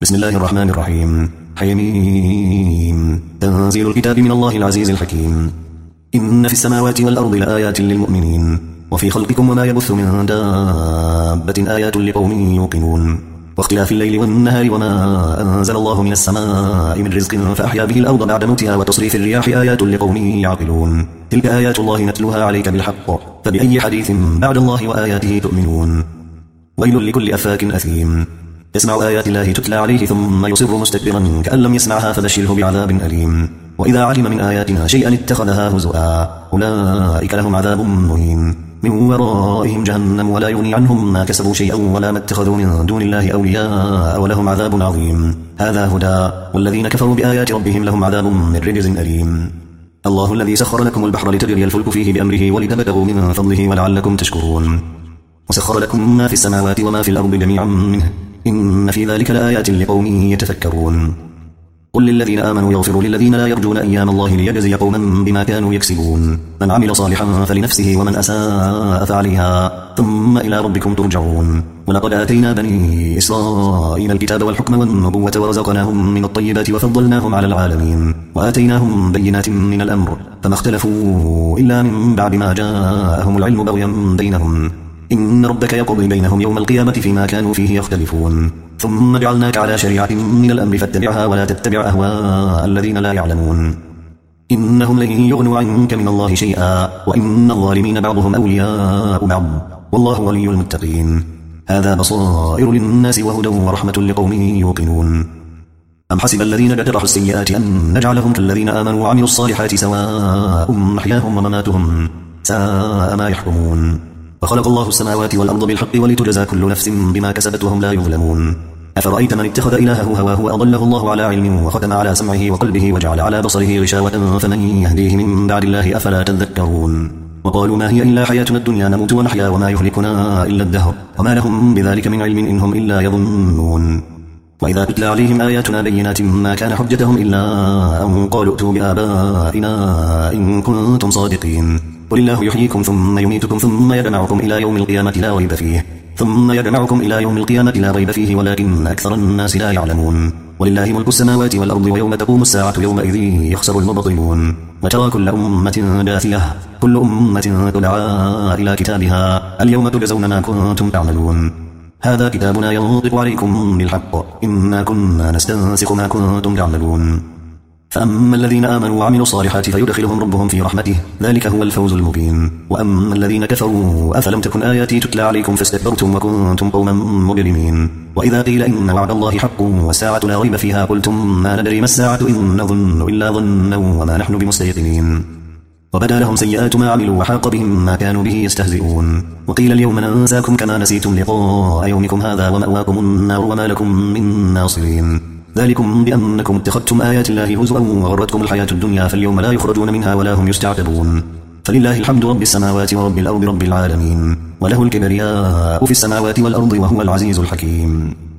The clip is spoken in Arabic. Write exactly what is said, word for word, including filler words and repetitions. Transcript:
بسم الله الرحمن الرحيم. حميم. تنزيل الكتاب من الله العزيز الحكيم. إن في السماوات والأرض لآيات للمؤمنين وفي خلقكم وما يبث من دابة آيات لقوم يوقنون واختلاف الليل والنهار وما أنزل الله من السماء من رزق فأحيا به الأرض بعد موتها وتصريف الرياح آيات لقوم يعقلون تلك آيات الله نتلوها عليك بالحق فبأي حديث بعد الله وآياته تؤمنون ويل لكل أفاك أثيم يسمع آيات الله تتلى عليه ثم يصر مستكبرا كأن لم يسمعها فبشره بعذاب أليم وإذا علم من آياتنا شيئا اتخذها هزؤا أولئك لهم عذاب مهين من ورائهم جهنم ولا يغني عنهم ما كسبوا شيئا ولا ما اتخذوا من دون الله أولياء ولهم عذاب عظيم هذا هدى والذين كفروا بآيات ربهم لهم عذاب من رجز أليم الله الذي سخر لكم البحر لتجري الفلك فيه بأمره ولتبتغوا من فضله ولعلكم تشكرون وسخر لكم ما في السماوات وما في الأرض جميعا منه إن في ذلك لآيات لقوم يتفكرون قل للذين آمنوا يغفروا للذين لا يرجون أيام الله ليجزي قوما بما كانوا يكسبون من عمل صالحا فلنفسه ومن أساء فعليها ثم إلى ربكم ترجعون ولقد آتينا بني إسرائيل الكتاب والحكم والنبوة ورزقناهم من الطيبات وفضلناهم على العالمين وآتيناهم بينات من الأمر فما اختلفوا إلا من بعد ما جاءهم العلم بغيا بينهم إن ربك يقضي بينهم يوم القيامة فيما كانوا فيه يختلفون ثم جعلناك على شريعة من الأمر فاتبعها ولا تتبع أهواء الذين لا يعلمون إنهم لن يغنوا عنك من الله شيئا وإن الظالمين بعضهم أولياء بعض والله ولي المتقين هذا بصائر للناس وهدى ورحمة لقوم يوقنون أم حسب الذين اجترحوا السيئات أن نجعلهم كالذين آمنوا وعملوا الصالحات سواء محياهم ومماتهم ساء ما يحكمون وخلق الله السماوات والأرض بالحق ولتجزى كل نفس بما كسبت وهم لا يظلمون أفرأيت من اتخذ إلهه هواه وأضله الله على علم وختم على سمعه وقلبه وجعل على بصره غشاوة فمن يهديه من بعد الله أفلا تذكرون وقالوا ما هي إلا حياتنا الدنيا نموت ونحيا وما يهلكنا إلا الدهر وما لهم بذلك من علم إنهم إلا يظنون وإذا تتلى عليهم آياتنا بينات ما كان حجتهم إلا أن قالوا ائتوا بآبائنا إن كنتم صادقين قل الله يحييكم ثم يميتكم ثم يجمعكم إلى يوم القيامة لا ريب فيه ثم يجمعكم إلى يوم القيامة لا ريب فيه ولكن أكثر الناس لا يعلمون ولله ملك السماوات والأرض ويوم تقوم الساعة يومئذ يخسر المبطلون وترى كل أمة جاثية كل أمة تدعى إلى كتابها اليوم تجزون ما كنتم تعملون هذا كتابنا ينطق عليكم بالحق إنا كنا نستنسخ ما كنتم تعملون فأما الذين آمنوا وعملوا الصالحات فيدخلهم ربهم في رحمته ذلك هو الفوز المبين وأما الذين كفروا أفلم تكن آياتي تتلى عليكم فاستكبرتم وكنتم قوما مجرمين وإذا قيل إن وعد الله حق والساعة لا ريب فيها قلتم ما ندري ما الساعة إن نظن إلا ظنا وما نحن بمستيقنين وبدا لهم سيئات ما عملوا وحاق بهم ما كانوا به يستهزئون وقيل اليوم ننساكم كما نسيتم لقاء يومكم هذا ومأواكم النار وما لكم من ناصرين ذلكم بأنكم اتخذتم آيات الله هزوا وغرتكم الحياة الدنيا فاليوم لا يخرجون منها ولا هم يستعتبون فلله الحمد رب السماوات ورب الأرض رب العالمين وله الكبرياء في السماوات والأرض وهو العزيز الحكيم.